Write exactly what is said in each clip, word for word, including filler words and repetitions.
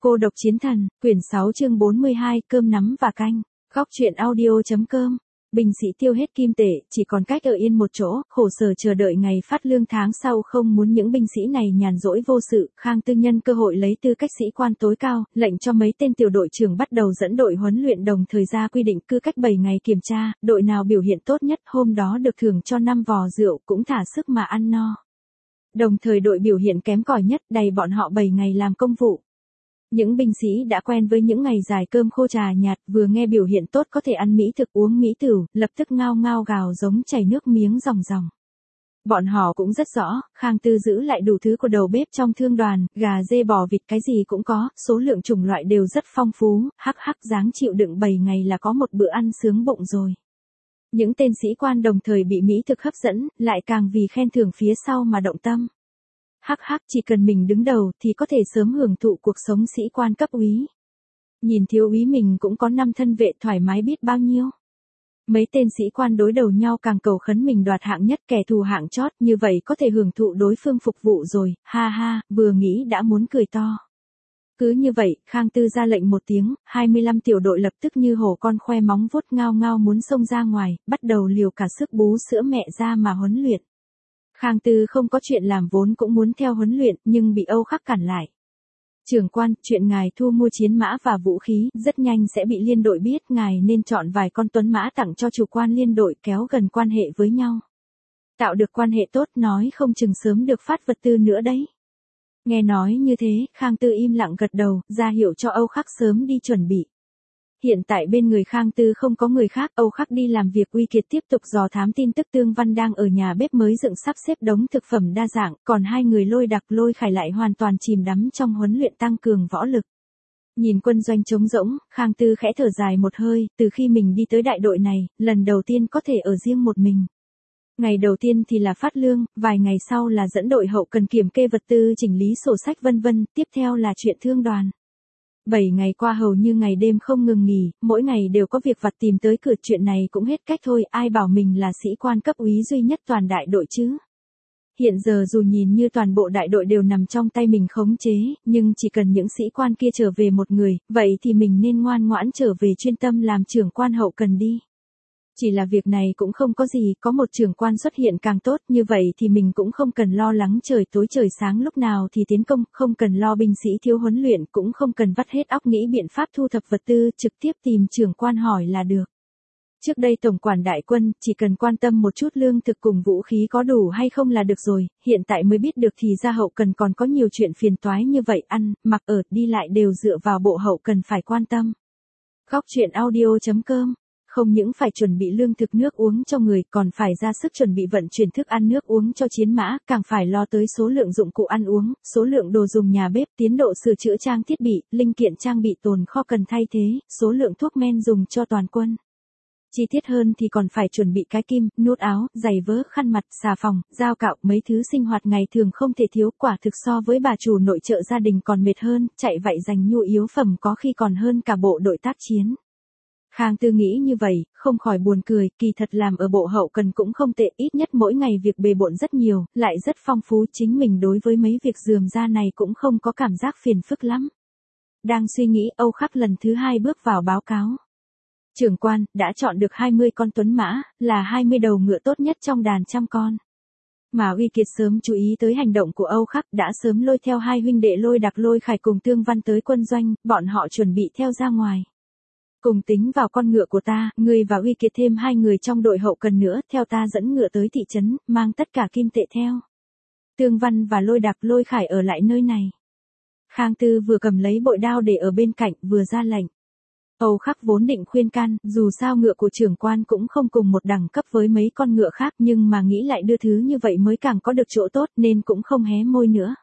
Cô độc chiến thần, quyển sáu chương bốn mươi hai, cơm nắm và canh. Góc truyện audio.com. Binh sĩ tiêu hết kim tệ, chỉ còn cách ở yên một chỗ, khổ sở chờ đợi ngày phát lương tháng sau. Không muốn những binh sĩ này nhàn rỗi vô sự, Khang Tư nhân cơ hội lấy tư cách sĩ quan tối cao, lệnh cho mấy tên tiểu đội trưởng bắt đầu dẫn đội huấn luyện, đồng thời ra quy định cứ cách bảy ngày kiểm tra, đội nào biểu hiện tốt nhất hôm đó được thưởng cho năm vò rượu, cũng thả sức mà ăn no. Đồng thời đội biểu hiện kém cỏi nhất đày bọn họ bảy ngày làm công vụ. Những binh sĩ đã quen với những ngày dài cơm khô trà nhạt, vừa nghe biểu hiện tốt có thể ăn mỹ thực uống mỹ tửu, lập tức ngao ngao gào giống chảy nước miếng ròng ròng. Bọn họ cũng rất rõ, Khang Tư giữ lại đủ thứ của đầu bếp trong thương đoàn, gà dê bò vịt cái gì cũng có, số lượng chủng loại đều rất phong phú, hắc hắc dáng chịu đựng bảy ngày là có một bữa ăn sướng bụng rồi. Những tên sĩ quan đồng thời bị mỹ thực hấp dẫn, lại càng vì khen thưởng phía sau mà động tâm. Hắc hắc, chỉ cần mình đứng đầu thì có thể sớm hưởng thụ cuộc sống sĩ quan cấp úy. Nhìn thiếu úy mình cũng có năm thân vệ thoải mái biết bao nhiêu. Mấy tên sĩ quan đối đầu nhau càng cầu khấn mình đoạt hạng nhất, kẻ thù hạng chót, như vậy có thể hưởng thụ đối phương phục vụ rồi, ha ha, vừa nghĩ đã muốn cười to. Cứ như vậy, Khang Tư ra lệnh một tiếng, hai mươi lăm tiểu đội lập tức như hổ con khoe móng vuốt ngao ngao muốn xông ra ngoài, bắt đầu liều cả sức bú sữa mẹ ra mà huấn luyện. Khang Tư không có chuyện làm vốn cũng muốn theo huấn luyện, nhưng bị Âu Khắc cản lại. Trưởng quan, chuyện ngài thu mua chiến mã và vũ khí, rất nhanh sẽ bị liên đội biết, ngài nên chọn vài con tuấn mã tặng cho chủ quan liên đội, kéo gần quan hệ với nhau. Tạo được quan hệ tốt, nói không chừng sớm được phát vật tư nữa đấy. Nghe nói như thế, Khang Tư im lặng gật đầu, ra hiệu cho Âu Khắc sớm đi chuẩn bị. Hiện tại bên người Khang Tư không có người khác, Âu Khắc đi làm việc, Uy Kiệt tiếp tục dò thám tin tức, Tương Văn đang ở nhà bếp mới dựng sắp xếp đống thực phẩm đa dạng, còn hai người Lôi Đặc Lôi Khải lại hoàn toàn chìm đắm trong huấn luyện tăng cường võ lực. Nhìn quân doanh trống rỗng, Khang Tư khẽ thở dài một hơi, từ khi mình đi tới đại đội này, lần đầu tiên có thể ở riêng một mình. Ngày đầu tiên thì là phát lương, vài ngày sau là dẫn đội hậu cần kiểm kê vật tư, chỉnh lý sổ sách vân vân, tiếp theo là chuyện thương đoàn. Bảy ngày qua hầu như ngày đêm không ngừng nghỉ, mỗi ngày đều có việc vặt tìm tới cửa, chuyện này cũng hết cách thôi, ai bảo mình là sĩ quan cấp úy duy nhất toàn đại đội chứ. Hiện giờ dù nhìn như toàn bộ đại đội đều nằm trong tay mình khống chế, nhưng chỉ cần những sĩ quan kia trở về một người, vậy thì mình nên ngoan ngoãn trở về chuyên tâm làm trưởng quan hậu cần đi. Chỉ là việc này cũng không có gì, có một trưởng quan xuất hiện càng tốt, như vậy thì mình cũng không cần lo lắng trời tối trời sáng lúc nào thì tiến công, không cần lo binh sĩ thiếu huấn luyện, cũng không cần vắt hết óc nghĩ biện pháp thu thập vật tư, trực tiếp tìm trưởng quan hỏi là được. Trước đây tổng quản đại quân, chỉ cần quan tâm một chút lương thực cùng vũ khí có đủ hay không là được rồi, hiện tại mới biết được thì ra hậu cần còn có nhiều chuyện phiền toái như vậy, ăn, mặc ở, đi lại đều dựa vào bộ hậu cần phải quan tâm. Góc truyện audio.com. Không những phải chuẩn bị lương thực nước uống cho người, còn phải ra sức chuẩn bị vận chuyển thức ăn nước uống cho chiến mã, càng phải lo tới số lượng dụng cụ ăn uống, số lượng đồ dùng nhà bếp, tiến độ sửa chữa trang thiết bị, linh kiện trang bị tồn kho cần thay thế, số lượng thuốc men dùng cho toàn quân. Chi tiết hơn thì còn phải chuẩn bị cái kim, nút áo, giày vớ, khăn mặt, xà phòng, dao cạo, mấy thứ sinh hoạt ngày thường không thể thiếu, quả thực so với bà chủ nội trợ gia đình còn mệt hơn, chạy vậy giành nhu yếu phẩm có khi còn hơn cả bộ đội tác chiến. Khang Tư nghĩ như vậy, không khỏi buồn cười, kỳ thật làm ở bộ hậu cần cũng không tệ, ít nhất mỗi ngày việc bề bộn rất nhiều, lại rất phong phú, chính mình đối với mấy việc rườm rà này cũng không có cảm giác phiền phức lắm. Đang suy nghĩ, Âu Khắc lần thứ hai bước vào báo cáo. Trưởng quan, đã chọn được hai mươi con tuấn mã, là hai mươi đầu ngựa tốt nhất trong đàn trăm con. Mà Uy Kiệt sớm chú ý tới hành động của Âu Khắc, đã sớm lôi theo hai huynh đệ Lôi Đặc Lôi Khải cùng Tương Văn tới quân doanh, bọn họ chuẩn bị theo ra ngoài. Cùng tính vào con ngựa của ta, ngươi và Uy Kiệt thêm hai người trong đội hậu cần nữa, theo ta dẫn ngựa tới thị trấn, mang tất cả kim tệ theo. Tương Văn và Lôi Đặc Lôi Khải ở lại nơi này. Khang Tư vừa cầm lấy bội đao để ở bên cạnh, vừa ra lệnh. Âu Khắc vốn định khuyên can, dù sao ngựa của trưởng quan cũng không cùng một đẳng cấp với mấy con ngựa khác, nhưng mà nghĩ lại đưa thứ như vậy mới càng có được chỗ tốt nên cũng không hé môi nữa.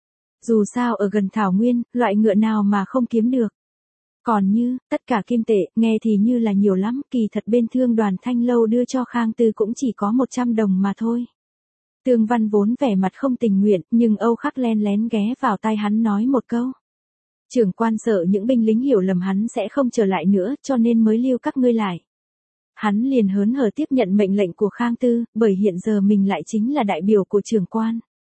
Dù sao ở gần Thảo Nguyên, loại ngựa nào mà không kiếm được. Còn như, tất cả kim tệ, nghe thì như là nhiều lắm, kỳ thật bên thương đoàn Thanh Lâu đưa cho Khang Tư cũng chỉ có một trăm đồng mà thôi. Tương Văn vốn vẻ mặt không tình nguyện, nhưng Âu Khắc len lén ghé vào tai hắn nói một câu. Trưởng quan sợ những binh lính hiểu lầm hắn sẽ không trở lại nữa, cho nên mới lưu các ngươi lại. Hắn liền hớn hở tiếp nhận mệnh lệnh của Khang Tư, bởi hiện giờ mình lại chính là đại biểu của trưởng quan.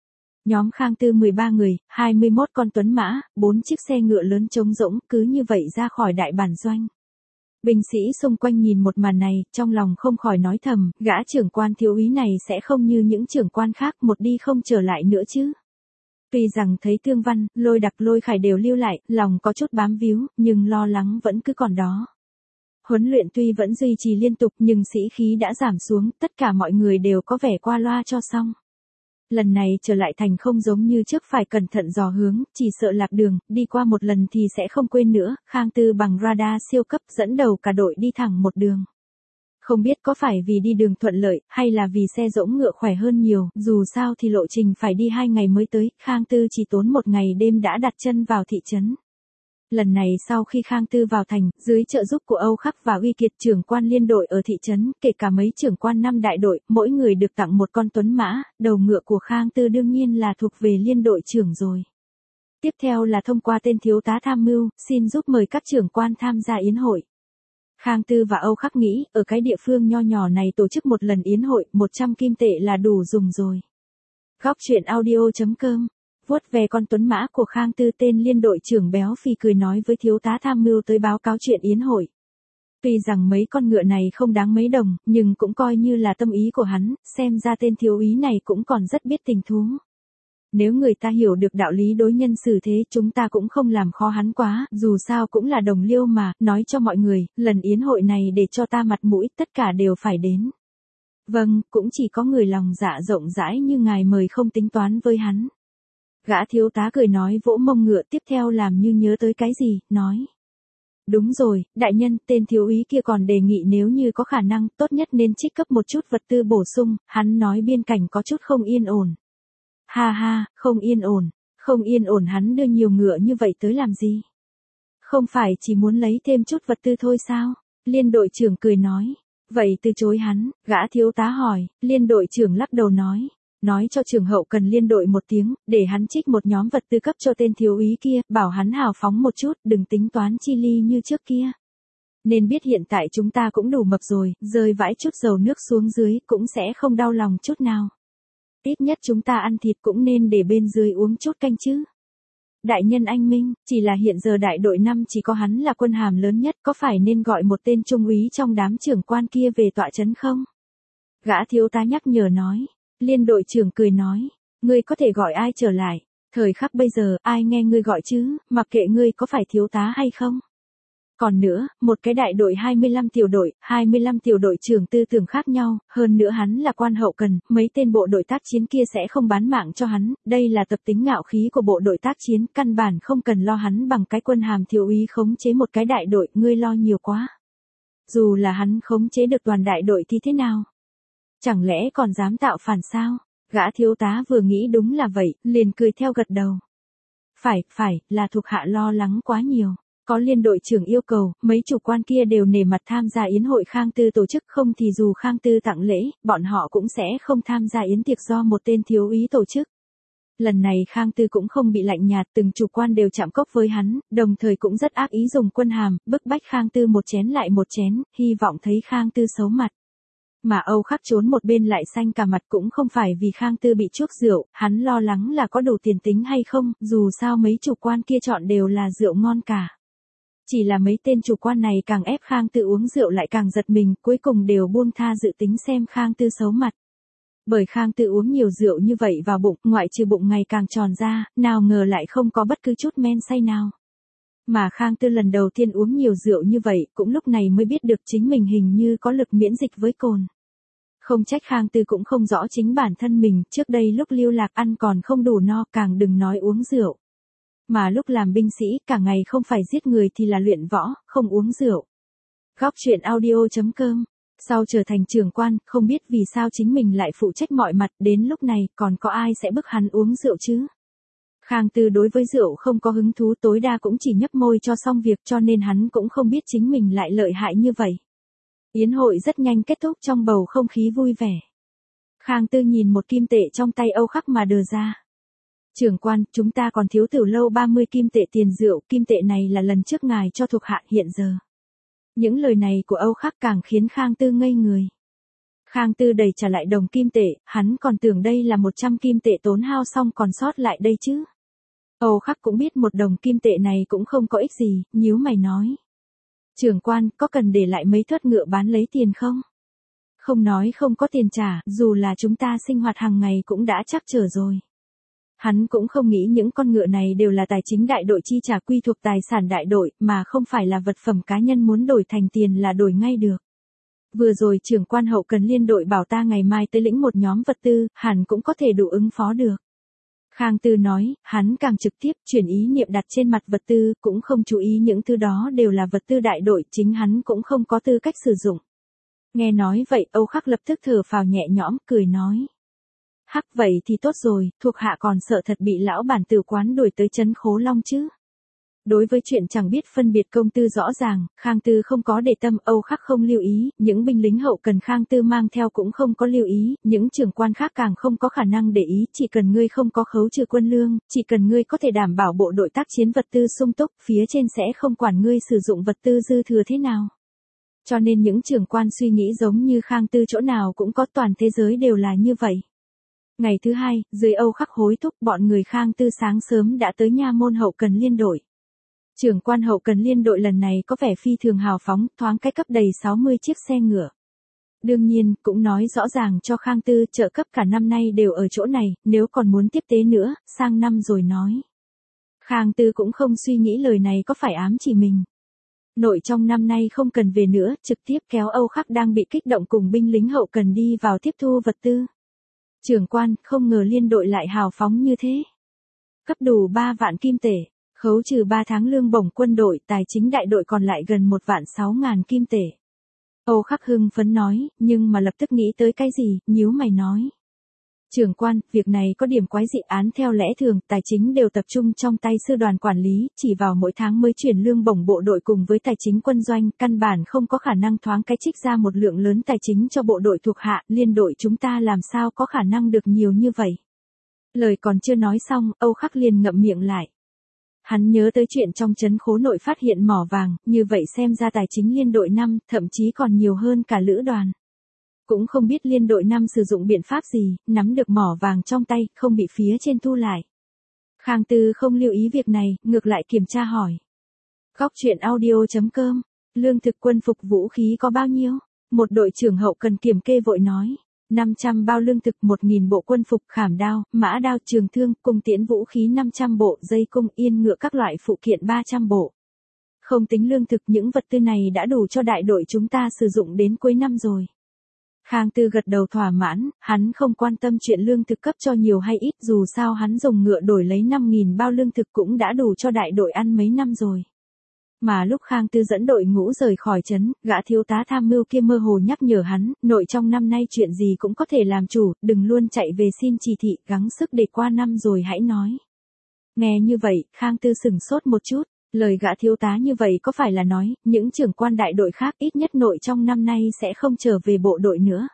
Nhóm Khang Tư mười ba người, hai mươi mốt con tuấn mã, bốn chiếc xe ngựa lớn trống rỗng, cứ như vậy ra khỏi đại bản doanh. Binh sĩ xung quanh nhìn một màn này, trong lòng không khỏi nói thầm, gã trưởng quan thiếu úy này sẽ không như những trưởng quan khác một đi không trở lại nữa chứ. Tuy rằng thấy Tương Văn, Lôi Đặc, Lôi Khải đều lưu lại, lòng có chút bám víu, nhưng lo lắng vẫn cứ còn đó. Huấn luyện tuy vẫn duy trì liên tục nhưng sĩ khí đã giảm xuống, tất cả mọi người đều có vẻ qua loa cho xong. Lần này trở lại thành không giống như trước phải cẩn thận dò hướng, chỉ sợ lạc đường, đi qua một lần thì sẽ không quên nữa. Khang Tư bằng radar siêu cấp dẫn đầu cả đội đi thẳng một đường. Không biết có phải vì đi đường thuận lợi, hay là vì xe dỗng ngựa khỏe hơn nhiều, dù sao thì lộ trình phải đi hai ngày mới tới, Khang Tư chỉ tốn một ngày đêm đã đặt chân vào thị trấn. Lần này sau khi Khang Tư vào thành, dưới trợ giúp của Âu Khắc và Uy Kiệt trưởng quan liên đội ở thị trấn, kể cả mấy trưởng quan năm đại đội, mỗi người được tặng một con tuấn mã, đầu ngựa của Khang Tư đương nhiên là thuộc về liên đội trưởng rồi. Tiếp theo là thông qua tên thiếu tá tham mưu, xin giúp mời các trưởng quan tham gia yến hội. Khang Tư và Âu Khắc nghĩ, ở cái địa phương nho nhỏ này tổ chức một lần yến hội, một trăm kim tệ là đủ dùng rồi. Góc truyện audio chấm com vuốt về con tuấn mã của Khang Tư, tên liên đội trưởng béo phì cười nói với thiếu tá tham mưu tới báo cáo chuyện yến hội. Tuy rằng mấy con ngựa này không đáng mấy đồng, nhưng cũng coi như là tâm ý của hắn, xem ra tên thiếu úy này cũng còn rất biết tình thú. Nếu người ta hiểu được đạo lý đối nhân xử thế, chúng ta cũng không làm khó hắn quá, dù sao cũng là đồng liêu mà, nói cho mọi người, lần yến hội này để cho ta mặt mũi, tất cả đều phải đến. Vâng, cũng chỉ có người lòng dạ rộng rãi như ngài mời không tính toán với hắn. Gã thiếu tá cười nói, vỗ mông ngựa, tiếp theo làm như nhớ tới cái gì, nói. Đúng rồi, đại nhân, tên thiếu úy kia còn đề nghị nếu như có khả năng, tốt nhất nên trích cấp một chút vật tư bổ sung, hắn nói biên cảnh có chút không yên ổn. Ha ha, không yên ổn, không yên ổn hắn đưa nhiều ngựa như vậy tới làm gì? Không phải chỉ muốn lấy thêm chút vật tư thôi sao? Liên đội trưởng cười nói. Vậy từ chối hắn, gã thiếu tá hỏi, liên đội trưởng lắc đầu nói. Nói cho trưởng hậu cần liên đội một tiếng, để hắn trích một nhóm vật tư cấp cho tên thiếu úy kia, bảo hắn hào phóng một chút, đừng tính toán chi ly như trước kia. Nên biết hiện tại chúng ta cũng đủ mập rồi, rơi vãi chút dầu nước xuống dưới, cũng sẽ không đau lòng chút nào. Ít nhất chúng ta ăn thịt cũng nên để bên dưới uống chút canh chứ. Đại nhân anh minh, chỉ là hiện giờ đại đội năm chỉ có hắn là quân hàm lớn nhất, có phải nên gọi một tên trung úy trong đám trưởng quan kia về tọa trấn không? Gã thiếu tá nhắc nhở nói. Liên đội trưởng cười nói, ngươi có thể gọi ai trở lại, thời khắc bây giờ ai nghe ngươi gọi chứ, mặc kệ ngươi có phải thiếu tá hay không. Còn nữa, một cái đại đội hai mươi lăm tiểu đội, hai mươi lăm tiểu đội trưởng tư tưởng khác nhau, hơn nữa hắn là quan hậu cần, mấy tên bộ đội tác chiến kia sẽ không bán mạng cho hắn, đây là tập tính ngạo khí của bộ đội tác chiến, căn bản không cần lo hắn bằng cái quân hàm thiếu úy khống chế một cái đại đội, ngươi lo nhiều quá. Dù là hắn khống chế được toàn đại đội thì thế nào? Chẳng lẽ còn dám tạo phản sao? Gã thiếu tá vừa nghĩ đúng là vậy, liền cười theo gật đầu. Phải, phải, là thuộc hạ lo lắng quá nhiều. Có liên đội trưởng yêu cầu, mấy chủ quan kia đều nể mặt tham gia yến hội Khang Tư tổ chức, không thì dù Khang Tư tặng lễ, bọn họ cũng sẽ không tham gia yến tiệc do một tên thiếu úy tổ chức. Lần này Khang Tư cũng không bị lạnh nhạt, từng chủ quan đều chạm cốc với hắn, đồng thời cũng rất ác ý dùng quân hàm, bức bách Khang Tư một chén lại một chén, hy vọng thấy Khang Tư xấu mặt. Mà Âu Khắc trốn một bên lại xanh cả mặt, cũng không phải vì Khang Tư bị chuốc rượu, hắn lo lắng là có đủ tiền tính hay không, dù sao mấy chủ quan kia chọn đều là rượu ngon cả. Chỉ là mấy tên chủ quan này càng ép Khang Tư uống rượu lại càng giật mình, cuối cùng đều buông tha dự tính xem Khang Tư xấu mặt. Bởi Khang Tư uống nhiều rượu như vậy vào bụng, ngoại trừ bụng ngày càng tròn ra, nào ngờ lại không có bất cứ chút men say nào. Mà Khang Tư lần đầu tiên uống nhiều rượu như vậy, cũng lúc này mới biết được chính mình hình như có lực miễn dịch với cồn. Không trách Khang Tư cũng không rõ chính bản thân mình, trước đây lúc lưu lạc ăn còn không đủ no, càng đừng nói uống rượu. Mà lúc làm binh sĩ, cả ngày không phải giết người thì là luyện võ, không uống rượu. Góc truyện audio chấm com. Sau trở thành trưởng quan, không biết vì sao chính mình lại phụ trách mọi mặt, đến lúc này còn có ai sẽ bức hắn uống rượu chứ? Khang Tư đối với rượu không có hứng thú, tối đa cũng chỉ nhấp môi cho xong việc, cho nên hắn cũng không biết chính mình lại lợi hại như vậy. Yến hội rất nhanh kết thúc trong bầu không khí vui vẻ. Khang Tư nhìn một kim tệ trong tay Âu Khắc mà đờ ra. Trưởng quan, chúng ta còn thiếu từ lâu ba mươi kim tệ tiền rượu, kim tệ này là lần trước ngài cho thuộc hạ hiện giờ. Những lời này của Âu Khắc càng khiến Khang Tư ngây người. Khang Tư đẩy trả lại đồng kim tệ, hắn còn tưởng đây là một trăm kim tệ tốn hao xong còn sót lại đây chứ. Âu Khắc cũng biết một đồng kim tệ này cũng không có ích gì, nhíu mày nói. Trưởng quan, có cần để lại mấy thớt ngựa bán lấy tiền không? Không nói không có tiền trả, dù là chúng ta sinh hoạt hàng ngày cũng đã chắc trở rồi. Hắn cũng không nghĩ những con ngựa này đều là tài chính đại đội chi trả quy thuộc tài sản đại đội, mà không phải là vật phẩm cá nhân muốn đổi thành tiền là đổi ngay được. Vừa rồi trưởng quan hậu cần liên đội bảo ta ngày mai tới lĩnh một nhóm vật tư, hẳn cũng có thể đủ ứng phó được. Khang Tư nói, hắn càng trực tiếp chuyển ý niệm đặt trên mặt vật tư, cũng không chú ý những thứ đó đều là vật tư đại đội, chính hắn cũng không có tư cách sử dụng. Nghe nói vậy, Âu Khắc lập tức thở phào nhẹ nhõm, cười nói. Hắc vậy thì tốt rồi, thuộc hạ còn sợ thật bị lão bản tử quán đuổi tới trấn Khố Long chứ. Đối với chuyện chẳng biết phân biệt công tư rõ ràng, Khang Tư không có để tâm, Âu Khắc không lưu ý, những binh lính hậu cần Khang Tư mang theo cũng không có lưu ý, những trưởng quan khác càng không có khả năng để ý, chỉ cần ngươi không có khấu trừ quân lương, chỉ cần ngươi có thể đảm bảo bộ đội tác chiến vật tư sung túc, phía trên sẽ không quản ngươi sử dụng vật tư dư thừa thế nào. Cho nên những trưởng quan suy nghĩ giống như Khang Tư chỗ nào cũng có, toàn thế giới đều là như vậy. Ngày thứ hai, dưới Âu Khắc hối thúc, bọn người Khang Tư sáng sớm đã tới nha môn hậu cần liên đội. Trưởng quan hậu cần liên đội lần này có vẻ phi thường hào phóng, thoáng cái cấp đầy sáu mươi chiếc xe ngựa. Đương nhiên, cũng nói rõ ràng cho Khang Tư, trợ cấp cả năm nay đều ở chỗ này, nếu còn muốn tiếp tế nữa, sang năm rồi nói. Khang Tư cũng không suy nghĩ lời này có phải ám chỉ mình. Nội trong năm nay không cần về nữa, trực tiếp kéo Âu Khắc đang bị kích động cùng binh lính hậu cần đi vào tiếp thu vật tư. Trưởng quan, không ngờ liên đội lại hào phóng như thế. Cấp đủ ba vạn kim tệ, khấu trừ ba tháng lương bổng quân đội, tài chính đại đội còn lại gần một vạn sáu ngàn kim tệ. Âu Khắc hưng phấn nói, nhưng mà lập tức nghĩ tới cái gì, nhíu mày nói. Trưởng quan, việc này có điểm quái dị, án theo lẽ thường, tài chính đều tập trung trong tay sư đoàn quản lý, chỉ vào mỗi tháng mới chuyển lương bổng bộ đội cùng với tài chính quân doanh, căn bản không có khả năng thoáng cái trích ra một lượng lớn tài chính cho bộ đội thuộc hạ, liên đội chúng ta làm sao có khả năng được nhiều như vậy. Lời còn chưa nói xong, Âu Khắc liền ngậm miệng lại. Hắn nhớ tới chuyện trong trấn Khố Nội phát hiện mỏ vàng, như vậy xem ra tài chính liên đội năm, thậm chí còn nhiều hơn cả lữ đoàn. Cũng không biết liên đội năm sử dụng biện pháp gì, nắm được mỏ vàng trong tay, không bị phía trên thu lại. Khang Tư không lưu ý việc này, ngược lại kiểm tra hỏi. Góc truyện audio chấm com, lương thực quân phục vũ khí có bao nhiêu? Một đội trưởng hậu cần kiểm kê vội nói. năm trăm bao lương thực, một nghìn bộ quân phục, khảm đao, mã đao, trường thương, cung tiễn vũ khí năm trăm bộ, dây cung, yên ngựa các loại phụ kiện ba trăm bộ. Không tính lương thực, những vật tư này đã đủ cho đại đội chúng ta sử dụng đến cuối năm rồi. Khang Tư gật đầu thỏa mãn, hắn không quan tâm chuyện lương thực cấp cho nhiều hay ít, dù sao hắn dùng ngựa đổi lấy năm nghìn bao lương thực cũng đã đủ cho đại đội ăn mấy năm rồi. Mà lúc Khang Tư dẫn đội ngũ rời khỏi trấn, gã thiếu tá tham mưu kia mơ hồ nhắc nhở hắn, nội trong năm nay chuyện gì cũng có thể làm chủ, đừng luôn chạy về xin chỉ thị, gắng sức để qua năm rồi hãy nói. Nghe như vậy, Khang Tư sửng sốt một chút, lời gã thiếu tá như vậy có phải là nói, những trưởng quan đại đội khác ít nhất nội trong năm nay sẽ không trở về bộ đội nữa.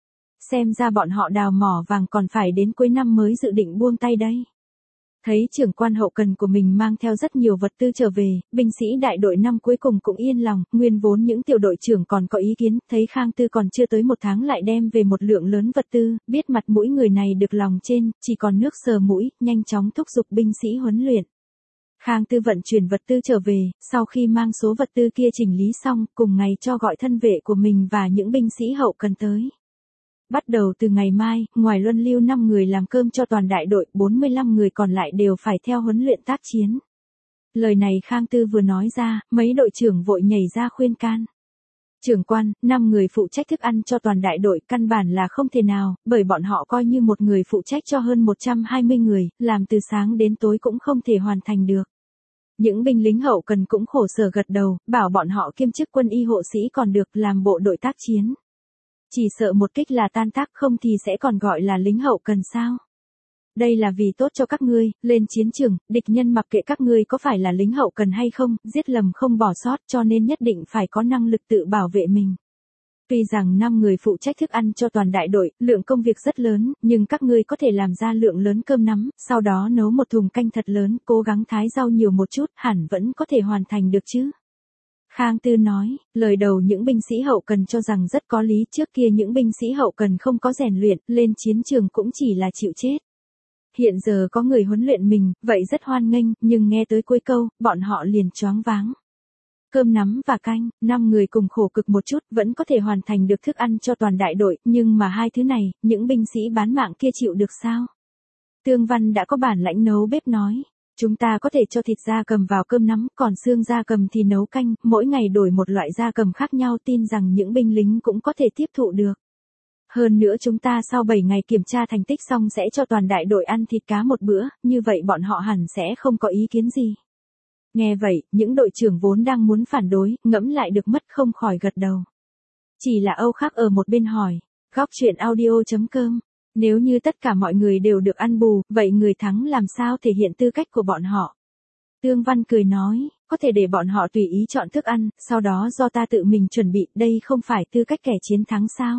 Xem ra bọn họ đào mỏ vàng còn phải đến cuối năm mới dự định buông tay đây. Thấy trưởng quan hậu cần của mình mang theo rất nhiều vật tư trở về, binh sĩ đại đội năm cuối cùng cũng yên lòng, nguyên vốn những tiểu đội trưởng còn có ý kiến, thấy Khang Tư còn chưa tới một tháng lại đem về một lượng lớn vật tư, biết mặt mũi người này được lòng trên, chỉ còn nước sờ mũi, nhanh chóng thúc giục binh sĩ huấn luyện. Khang Tư vận chuyển vật tư trở về, sau khi mang số vật tư kia chỉnh lý xong, cùng ngày cho gọi thân vệ của mình và những binh sĩ hậu cần tới. Bắt đầu từ ngày mai, ngoài luân lưu năm người làm cơm cho toàn đại đội, bốn mươi lăm người còn lại đều phải theo huấn luyện tác chiến. Lời này Khang Tư vừa nói ra, mấy đội trưởng vội nhảy ra khuyên can. Trưởng quan, năm người phụ trách thức ăn cho toàn đại đội, căn bản là không thể nào, bởi bọn họ coi như một người phụ trách cho hơn một trăm hai mươi người, làm từ sáng đến tối cũng không thể hoàn thành được. Những binh lính hậu cần cũng khổ sở gật đầu, bảo bọn họ kiêm chức quân y hộ sĩ còn được làm bộ đội tác chiến. Chỉ sợ một kích là tan tác, không thì sẽ còn gọi là lính hậu cần sao. Đây là vì tốt cho các ngươi, lên chiến trường, địch nhân mặc kệ các ngươi có phải là lính hậu cần hay không, giết lầm không bỏ sót, cho nên nhất định phải có năng lực tự bảo vệ mình. Tuy rằng năm người phụ trách thức ăn cho toàn đại đội, lượng công việc rất lớn, nhưng các ngươi có thể làm ra lượng lớn cơm nắm, sau đó nấu một thùng canh thật lớn, cố gắng thái rau nhiều một chút, hẳn vẫn có thể hoàn thành được chứ. Khang Tư nói, lời đầu những binh sĩ hậu cần cho rằng rất có lý, trước kia những binh sĩ hậu cần không có rèn luyện, lên chiến trường cũng chỉ là chịu chết. Hiện giờ có người huấn luyện mình, vậy rất hoan nghênh, nhưng nghe tới cuối câu, bọn họ liền choáng váng. Cơm nắm và canh, năm người cùng khổ cực một chút vẫn có thể hoàn thành được thức ăn cho toàn đại đội, nhưng mà hai thứ này, những binh sĩ bán mạng kia chịu được sao? Tương Văn đã có bản lãnh nấu bếp nói, chúng ta có thể cho thịt gia cầm vào cơm nắm, còn xương gia cầm thì nấu canh, mỗi ngày đổi một loại gia cầm khác nhau, tin rằng những binh lính cũng có thể tiếp thụ được. Hơn nữa chúng ta sau bảy ngày kiểm tra thành tích xong sẽ cho toàn đại đội ăn thịt cá một bữa, như vậy bọn họ hẳn sẽ không có ý kiến gì. Nghe vậy, những đội trưởng vốn đang muốn phản đối, ngẫm lại được mất không khỏi gật đầu. Chỉ là Âu Khắc ở một bên hỏi, góc chuyện audio chấm com, nếu như tất cả mọi người đều được ăn bù, vậy người thắng làm sao thể hiện tư cách của bọn họ? Tương Văn cười nói, có thể để bọn họ tùy ý chọn thức ăn, sau đó do ta tự mình chuẩn bị, đây không phải tư cách kẻ chiến thắng sao?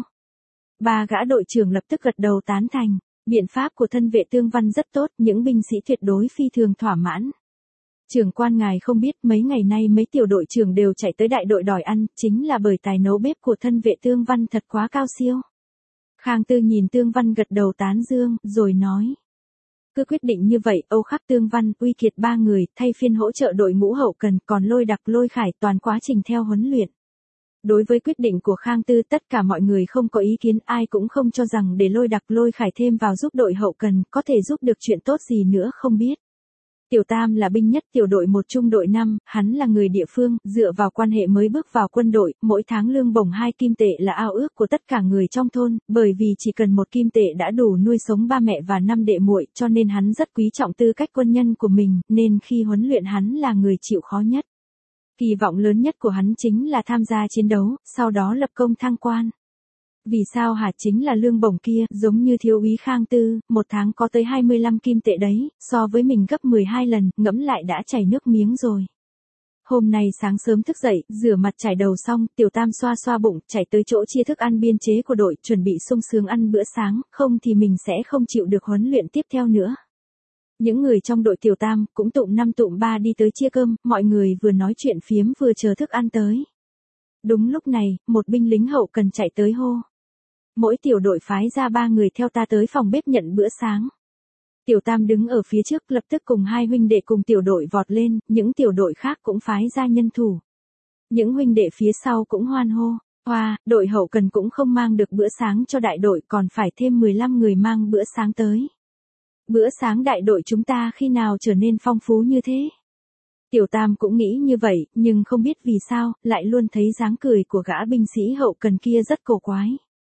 Ba gã đội trưởng lập tức gật đầu tán thành, biện pháp của thân vệ Tương Văn rất tốt, những binh sĩ tuyệt đối phi thường thỏa mãn. Trưởng quan ngài không biết mấy ngày nay mấy tiểu đội trưởng đều chạy tới đại đội đòi ăn, chính là bởi tài nấu bếp của thân vệ Tương Văn thật quá cao siêu. Khang Tư nhìn Tương Văn gật đầu tán dương, rồi nói. Cứ quyết định như vậy, Âu Khắc, Tương Văn, Uy Kiệt ba người, thay phiên hỗ trợ đội ngũ hậu cần, còn Lôi Đặc, Lôi Khải toàn quá trình theo huấn luyện. Đối với quyết định của Khang Tư tất cả mọi người không có ý kiến, ai cũng không cho rằng để Lôi Đặc, Lôi Khải thêm vào giúp đội hậu cần, có thể giúp được chuyện tốt gì nữa không biết. Tiểu Tam là binh nhất tiểu đội một trung đội năm, hắn là người địa phương, dựa vào quan hệ mới bước vào quân đội, mỗi tháng lương bổng hai kim tệ là ao ước của tất cả người trong thôn, bởi vì chỉ cần một kim tệ đã đủ nuôi sống ba mẹ và năm đệ muội, cho nên hắn rất quý trọng tư cách quân nhân của mình, nên khi huấn luyện hắn là người chịu khó nhất. Kỳ vọng lớn nhất của hắn chính là tham gia chiến đấu, sau đó lập công thăng quan. Vì sao hả, chính là lương bổng kia, giống như thiếu úy Khang Tư, một tháng có tới hai mươi lăm kim tệ đấy, so với mình gấp mười hai lần, ngẫm lại đã chảy nước miếng rồi. Hôm nay sáng sớm thức dậy, rửa mặt chải đầu xong, Tiểu Tam xoa xoa bụng, chạy tới chỗ chia thức ăn biên chế của đội, chuẩn bị sung sướng ăn bữa sáng, không thì mình sẽ không chịu được huấn luyện tiếp theo nữa. Những người trong đội Tiểu Tam, cũng tụm năm tụm ba đi tới chia cơm, mọi người vừa nói chuyện phiếm vừa chờ thức ăn tới. Đúng lúc này, một binh lính hậu cần chạy tới hô. Mỗi tiểu đội phái ra ba người theo ta tới phòng bếp nhận bữa sáng. Tiểu Tam đứng ở phía trước lập tức cùng hai huynh đệ cùng tiểu đội vọt lên, những tiểu đội khác cũng phái ra nhân thủ. Những huynh đệ phía sau cũng hoan hô, hoa, đội hậu cần cũng không mang được bữa sáng cho đại đội còn phải thêm mười lăm người mang bữa sáng tới. Bữa sáng đại đội chúng ta khi nào trở nên phong phú như thế? Tiểu Tam cũng nghĩ như vậy, nhưng không biết vì sao, lại luôn thấy dáng cười của gã binh sĩ hậu cần kia rất cổ quái.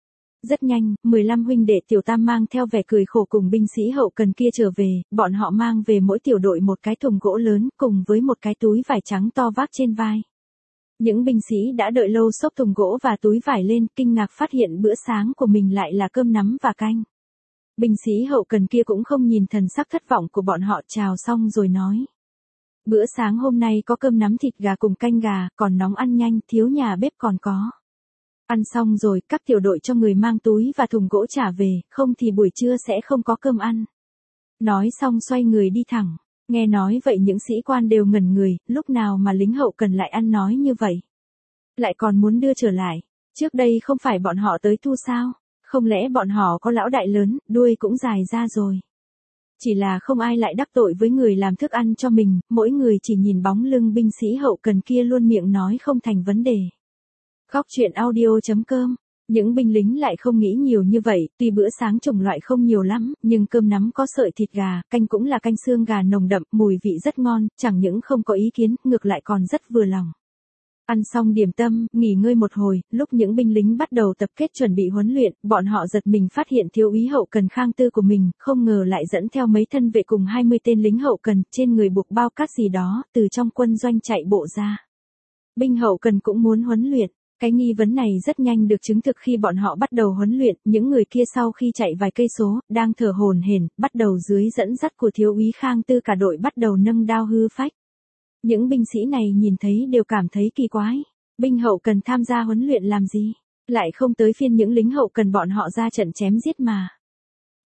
Rất nhanh, mười lăm huynh đệ Tiểu Tam mang theo vẻ cười khổ cùng binh sĩ hậu cần kia trở về, bọn họ mang về mỗi tiểu đội một cái thùng gỗ lớn cùng với một cái túi vải trắng to vác trên vai. Những binh sĩ đã đợi lâu xốc thùng gỗ và túi vải lên, kinh ngạc phát hiện bữa sáng của mình lại là cơm nắm và canh. Binh sĩ hậu cần kia cũng không nhìn thần sắc thất vọng của bọn họ, chào xong rồi nói. Bữa sáng hôm nay có cơm nắm thịt gà cùng canh gà, còn nóng ăn nhanh, thiếu nhà bếp còn có. Ăn xong rồi, các tiểu đội cho người mang túi và thùng gỗ trả về, không thì buổi trưa sẽ không có cơm ăn. Nói xong xoay người đi thẳng. Nghe nói vậy những sĩ quan đều ngẩn người, lúc nào mà lính hậu cần lại ăn nói như vậy. Lại còn muốn đưa trở lại. Trước đây không phải bọn họ tới thu sao? Không lẽ bọn họ có lão đại lớn, đuôi cũng dài ra rồi. Chỉ là không ai lại đắc tội với người làm thức ăn cho mình, mỗi người chỉ nhìn bóng lưng binh sĩ hậu cần kia luôn miệng nói không thành vấn đề. Góc chuyện audio chấm com. Những binh lính lại không nghĩ nhiều như vậy, tuy bữa sáng chủng loại không nhiều lắm, nhưng cơm nắm có sợi thịt gà, canh cũng là canh xương gà nồng đậm, mùi vị rất ngon, chẳng những không có ý kiến, ngược lại còn rất vừa lòng. Ăn xong điểm tâm, nghỉ ngơi một hồi, lúc những binh lính bắt đầu tập kết chuẩn bị huấn luyện, bọn họ giật mình phát hiện thiếu úy hậu cần Khang Tư của mình, không ngờ lại dẫn theo mấy thân vệ cùng hai mươi tên lính hậu cần, trên người buộc bao cát gì đó, từ trong quân doanh chạy bộ ra. Binh hậu cần cũng muốn huấn luyện. Cái nghi vấn này rất nhanh được chứng thực khi bọn họ bắt đầu huấn luyện, những người kia sau khi chạy vài cây số, đang thở hổn hển, bắt đầu dưới dẫn dắt của thiếu úy Khang Tư cả đội bắt đầu nâng đao hư phách. Những binh sĩ này nhìn thấy đều cảm thấy kỳ quái, binh hậu cần tham gia huấn luyện làm gì, lại không tới phiên những lính hậu cần bọn họ ra trận chém giết mà.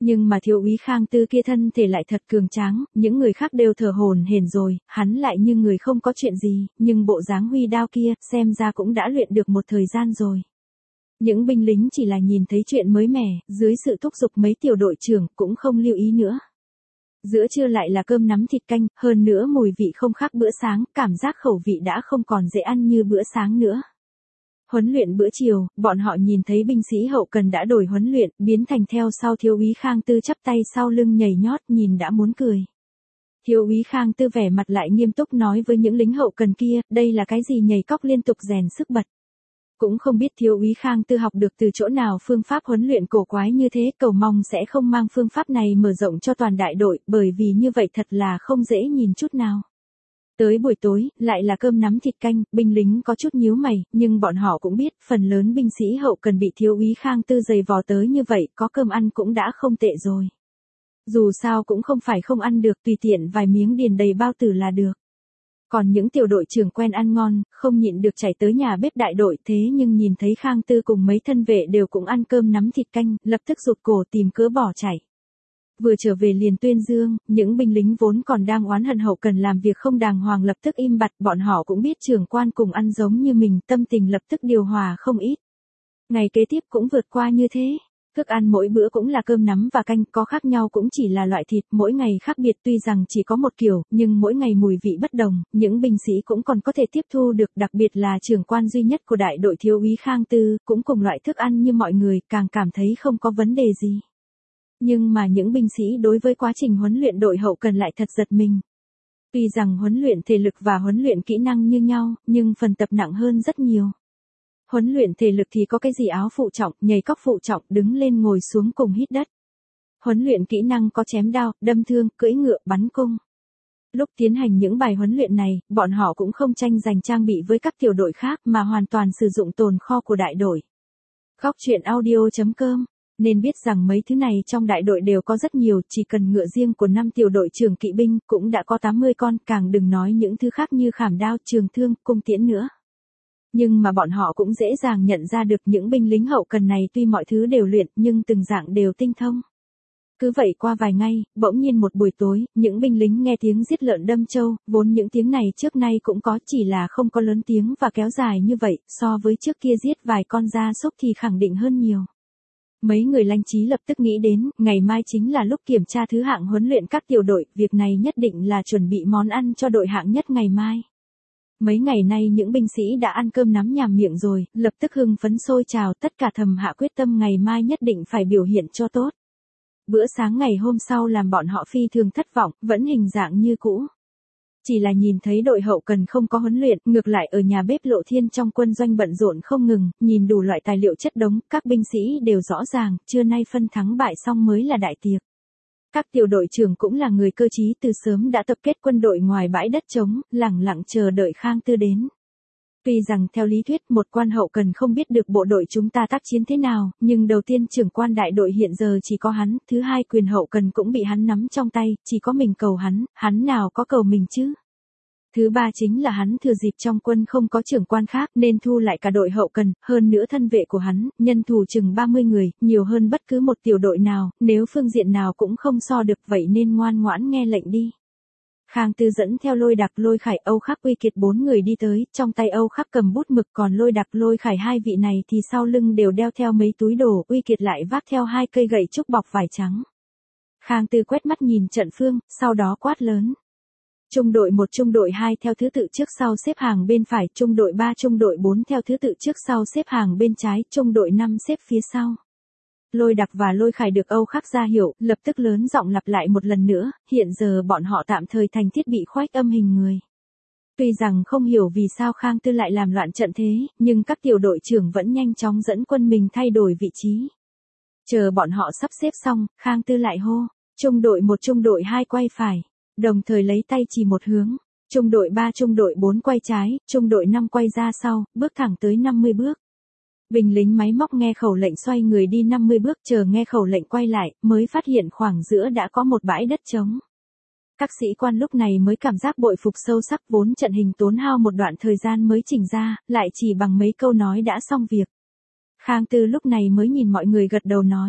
Nhưng mà thiếu úy Khang Tư kia thân thể lại thật cường tráng, những người khác đều thở hổn hển rồi, hắn lại như người không có chuyện gì, nhưng bộ dáng huy đao kia, xem ra cũng đã luyện được một thời gian rồi. Những binh lính chỉ là nhìn thấy chuyện mới mẻ, dưới sự thúc giục mấy tiểu đội trưởng cũng không lưu ý nữa. Giữa trưa lại là cơm nắm thịt canh, hơn nữa mùi vị không khác bữa sáng, cảm giác khẩu vị đã không còn dễ ăn như bữa sáng nữa. Huấn luyện bữa chiều, bọn họ nhìn thấy binh sĩ hậu cần đã đổi huấn luyện, biến thành theo sau thiếu úy Khang Tư chắp tay sau lưng nhảy nhót nhìn đã muốn cười. Thiếu úy Khang Tư vẻ mặt lại nghiêm túc nói với những lính hậu cần kia, đây là cái gì nhảy cóc liên tục rèn sức bật. Cũng không biết thiếu úy Khang Tư học được từ chỗ nào phương pháp huấn luyện cổ quái như thế, cầu mong sẽ không mang phương pháp này mở rộng cho toàn đại đội, bởi vì như vậy thật là không dễ nhìn chút nào. Tới buổi tối, lại là cơm nắm thịt canh, binh lính có chút nhíu mày, nhưng bọn họ cũng biết, phần lớn binh sĩ hậu cần bị thiếu úy Khang Tư giày vò tới như vậy, có cơm ăn cũng đã không tệ rồi. Dù sao cũng không phải không ăn được, tùy tiện vài miếng điền đầy bao tử là được. Còn những tiểu đội trưởng quen ăn ngon, không nhịn được chạy tới nhà bếp đại đội, thế nhưng nhìn thấy Khang Tư cùng mấy thân vệ đều cũng ăn cơm nắm thịt canh, lập tức rụt cổ tìm cớ bỏ chạy. Vừa trở về liền tuyên dương, những binh lính vốn còn đang oán hận hậu cần làm việc không đàng hoàng lập tức im bặt, bọn họ cũng biết trưởng quan cùng ăn giống như mình, tâm tình lập tức điều hòa không ít. Ngày kế tiếp cũng vượt qua như thế. Thức ăn mỗi bữa cũng là cơm nắm và canh, có khác nhau cũng chỉ là loại thịt, mỗi ngày khác biệt tuy rằng chỉ có một kiểu, nhưng mỗi ngày mùi vị bất đồng, những binh sĩ cũng còn có thể tiếp thu được, đặc biệt là trưởng quan duy nhất của đại đội thiếu úy Khang Tư, cũng cùng loại thức ăn như mọi người, càng cảm thấy không có vấn đề gì. Nhưng mà những binh sĩ đối với quá trình huấn luyện đội hậu cần lại thật giật mình. Tuy rằng huấn luyện thể lực và huấn luyện kỹ năng như nhau, nhưng phần tập nặng hơn rất nhiều. Huấn luyện thể lực thì có cái gì áo phụ trọng, nhảy cóc phụ trọng, đứng lên ngồi xuống cùng hít đất. Huấn luyện kỹ năng có chém đao, đâm thương, cưỡi ngựa, bắn cung. Lúc tiến hành những bài huấn luyện này, bọn họ cũng không tranh giành trang bị với các tiểu đội khác mà hoàn toàn sử dụng tồn kho của đại đội. Góc truyện audio chấm com. Nên biết rằng mấy thứ này trong đại đội đều có rất nhiều, chỉ cần ngựa riêng của năm tiểu đội trưởng kỵ binh cũng đã có tám mươi con, càng đừng nói những thứ khác như khảm đao, trường thương, cung tiễn nữa. Nhưng mà bọn họ cũng dễ dàng nhận ra được những binh lính hậu cần này tuy mọi thứ đều luyện nhưng từng dạng đều tinh thông. Cứ vậy qua vài ngày, bỗng nhiên một buổi tối, những binh lính nghe tiếng giết lợn đâm trâu, vốn những tiếng này trước nay cũng có, chỉ là không có lớn tiếng và kéo dài như vậy, so với trước kia giết vài con gia súc thì khẳng định hơn nhiều. Mấy người lanh trí lập tức nghĩ đến, ngày mai chính là lúc kiểm tra thứ hạng huấn luyện các tiểu đội, việc này nhất định là chuẩn bị món ăn cho đội hạng nhất ngày mai. Mấy ngày nay những binh sĩ đã ăn cơm nắm nhàm miệng rồi, lập tức hưng phấn sôi trào, tất cả thầm hạ quyết tâm ngày mai nhất định phải biểu hiện cho tốt. Bữa sáng ngày hôm sau làm bọn họ phi thường thất vọng, vẫn hình dạng như cũ. Chỉ là nhìn thấy đội hậu cần không có huấn luyện, ngược lại ở nhà bếp Lộ Thiên trong quân doanh bận rộn không ngừng, nhìn đủ loại tài liệu chất đống, các binh sĩ đều rõ ràng, trưa nay phân thắng bại xong mới là đại tiệc. Các tiểu đội trưởng cũng là người cơ trí, từ sớm đã tập kết quân đội ngoài bãi đất trống, lẳng lặng chờ đợi Khang Tư đến. Tuy rằng theo lý thuyết một quan hậu cần không biết được bộ đội chúng ta tác chiến thế nào, nhưng đầu tiên trưởng quan đại đội hiện giờ chỉ có hắn, thứ hai quyền hậu cần cũng bị hắn nắm trong tay, chỉ có mình cầu hắn, hắn nào có cầu mình chứ. Thứ ba chính là hắn thừa dịp trong quân không có trưởng quan khác nên thu lại cả đội hậu cần, hơn nữa thân vệ của hắn, nhân thủ chừng ba mươi người, nhiều hơn bất cứ một tiểu đội nào, nếu phương diện nào cũng không so được vậy nên ngoan ngoãn nghe lệnh đi. Khang Tư dẫn theo Lôi Đặc, Lôi Khải, Âu Khắc, Uy Kiệt bốn người đi tới, trong tay Âu Khắc cầm bút mực, còn Lôi Đặc, Lôi Khải hai vị này thì sau lưng đều đeo theo mấy túi đồ, Uy Kiệt lại vác theo hai cây gậy trúc bọc vải trắng. Khang Tư quét mắt nhìn trận phương, sau đó quát lớn. Trung đội một, trung đội hai theo thứ tự trước sau xếp hàng bên phải, trung đội ba, trung đội bốn theo thứ tự trước sau xếp hàng bên trái, trung đội năm xếp phía sau. Lôi Đặc và Lôi Khải được Âu Khắc ra hiệu, lập tức lớn giọng lặp lại một lần nữa, hiện giờ bọn họ tạm thời thành thiết bị khoách âm hình người. Tuy rằng không hiểu vì sao Khang Tư lại làm loạn trận thế, nhưng các tiểu đội trưởng vẫn nhanh chóng dẫn quân mình thay đổi vị trí. Chờ bọn họ sắp xếp xong, Khang Tư lại hô, trung đội một, trung đội hai quay phải. Đồng thời lấy tay chỉ một hướng, trung đội ba, trung đội bốn quay trái, trung đội năm quay ra sau, bước thẳng tới năm mươi bước. Binh lính máy móc nghe khẩu lệnh xoay người đi năm mươi bước, chờ nghe khẩu lệnh quay lại, mới phát hiện khoảng giữa đã có một bãi đất trống. Các sĩ quan lúc này mới cảm giác bội phục sâu sắc, vốn trận hình tốn hao một đoạn thời gian mới chỉnh ra, lại chỉ bằng mấy câu nói đã xong việc. Khang Tư lúc này mới nhìn mọi người gật đầu nói,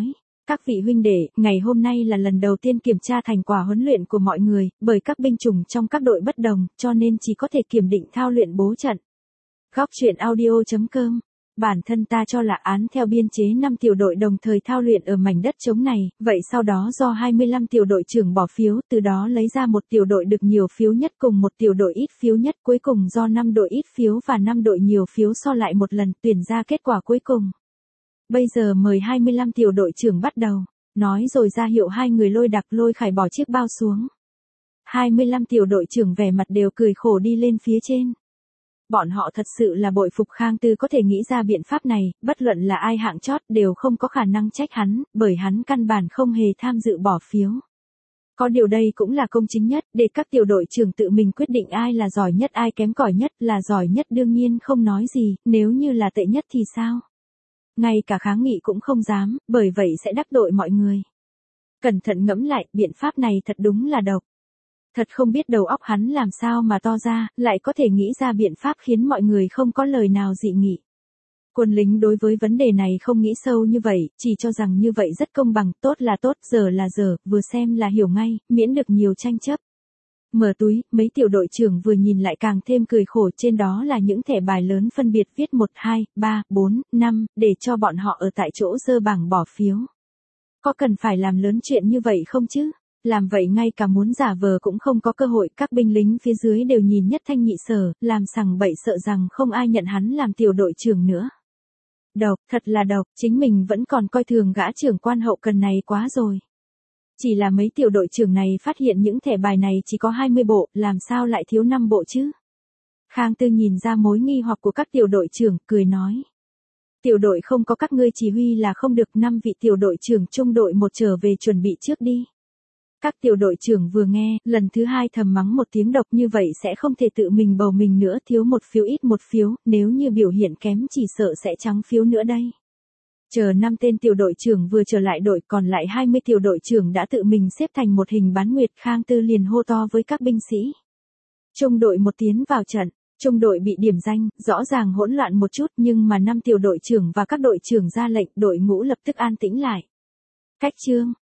Các vị huynh đệ, ngày hôm nay là lần đầu tiên kiểm tra thành quả huấn luyện của mọi người, bởi các binh chủng trong các đội bất đồng, cho nên chỉ có thể kiểm định thao luyện bố trận. Góc truyện audio chấm com. Bản thân ta cho là án theo biên chế năm tiểu đội đồng thời thao luyện ở mảnh đất trống này, vậy sau đó do hai mươi lăm tiểu đội trưởng bỏ phiếu, từ đó lấy ra một tiểu đội được nhiều phiếu nhất cùng một tiểu đội ít phiếu nhất, cuối cùng do năm đội ít phiếu và năm đội nhiều phiếu so lại một lần, tuyển ra kết quả cuối cùng. Bây giờ mời hai mươi lăm tiểu đội trưởng bắt đầu, nói rồi ra hiệu hai người Lôi Đặc Lôi Khải bỏ chiếc bao xuống. hai mươi lăm tiểu đội trưởng vẻ mặt đều cười khổ đi lên phía trên. Bọn họ thật sự là bội phục Khang Tư có thể nghĩ ra biện pháp này, bất luận là ai hạng chót đều không có khả năng trách hắn, bởi hắn căn bản không hề tham dự bỏ phiếu. Có điều đây cũng là công chính nhất, để các tiểu đội trưởng tự mình quyết định ai là giỏi nhất ai kém cỏi nhất, là giỏi nhất đương nhiên không nói gì, nếu như là tệ nhất thì sao? Ngay cả kháng nghị cũng không dám, bởi vậy sẽ đắc tội mọi người. Cẩn thận ngẫm lại, biện pháp này thật đúng là độc. Thật không biết đầu óc hắn làm sao mà to ra, lại có thể nghĩ ra biện pháp khiến mọi người không có lời nào dị nghị. Quân lính đối với vấn đề này không nghĩ sâu như vậy, chỉ cho rằng như vậy rất công bằng, tốt là tốt, giờ là giờ, vừa xem là hiểu ngay, miễn được nhiều tranh chấp. Mở túi, mấy tiểu đội trưởng vừa nhìn lại càng thêm cười khổ, trên đó là những thẻ bài lớn phân biệt viết một, hai, ba, bốn, năm, để cho bọn họ ở tại chỗ dơ bảng bỏ phiếu. Có cần phải làm lớn chuyện như vậy không chứ? Làm vậy ngay cả muốn giả vờ cũng không có cơ hội, các binh lính phía dưới đều nhìn Nhất Thanh Nhị Sở, làm sằng bậy sợ rằng không ai nhận hắn làm tiểu đội trưởng nữa. Độc, thật là độc, chính mình vẫn còn coi thường gã trưởng quan hậu cần này quá rồi. Chỉ là mấy tiểu đội trưởng này phát hiện những thẻ bài này chỉ có hai mươi bộ, làm sao lại thiếu năm bộ chứ? Khang Tư nhìn ra mối nghi hoặc của các tiểu đội trưởng, cười nói. Tiểu đội không có các ngươi chỉ huy là không được, năm vị tiểu đội trưởng trung đội một trở về chuẩn bị trước đi. Các tiểu đội trưởng vừa nghe, lần thứ hai thầm mắng một tiếng độc, như vậy sẽ không thể tự mình bầu mình nữa, thiếu một phiếu ít một phiếu, nếu như biểu hiện kém chỉ sợ sẽ trắng phiếu nữa đây. Chờ năm tên tiểu đội trưởng vừa trở lại đội, còn lại hai mươi tiểu đội trưởng đã tự mình xếp thành một hình bán nguyệt, Khang Tư liền hô to với các binh sĩ. Trung đội một tiến vào trận, trung đội bị điểm danh, rõ ràng hỗn loạn một chút, nhưng mà năm tiểu đội trưởng và các đội trưởng ra lệnh, đội ngũ lập tức an tĩnh lại. Cách chương.